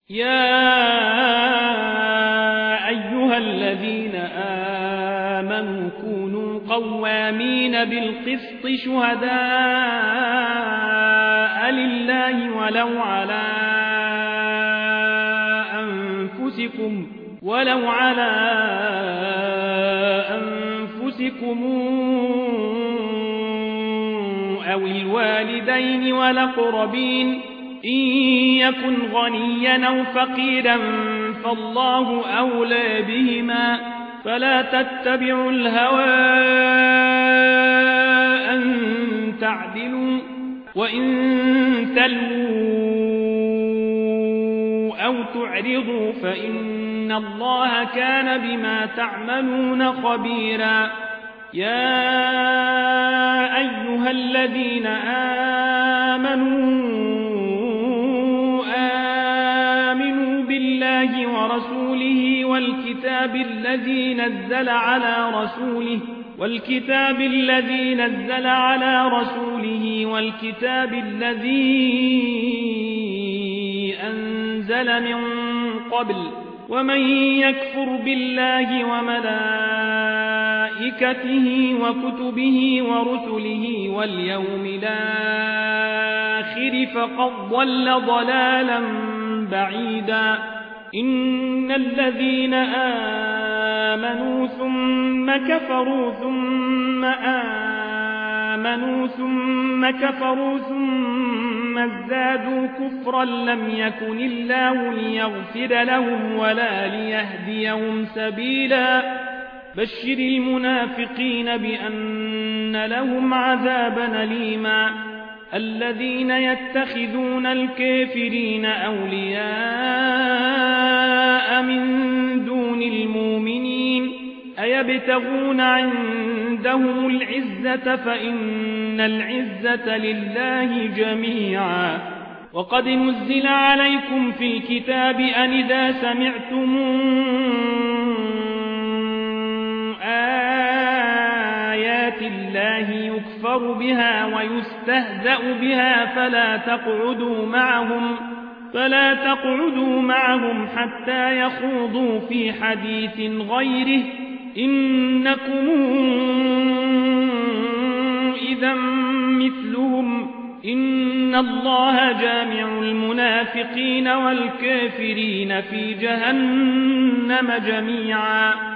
يا أيها الذين آمنوا كونوا قوامين بالقسط شهداء لله ولو على أنفسكم أو الوالدين والأقربين إن يكن غنيا أو فقيرا فالله أولى بهما فلا تتبعوا الهوى أن تعدلوا وإن تلووا أو تعرضوا فإن الله كان بما تعملون خبيرا يا أيها الذين آمنوا بالله ورسوله والكتاب الذي نزل على رسوله والكتاب الذي أنزل من قبل ومن يكفر بالله وملائكته وكتبه ورسله واليوم الآخر فقد ضل ضلالا بعيدا إن الذين آمنوا ثم كفروا ثم ثم ازدادوا كفرا لم يكن الله ليغفر لهم ولا ليهديهم سبيلا بشر المنافقين بأن لهم عذابا أليما الذين يتخذون الكافرين أولياء من دون المؤمنين أيبتغون عندهم العزة فإن العزة لله جميعا وقد نزل عليكم في الكتاب أن إذا سمعتم آيات الله يكفر بها ويستهزأ بها فلا تقعدوا معهم حتى يخوضوا في حديث غيره إنكم إذا مثلهم إن الله جامع المنافقين والكافرين في جهنم جميعا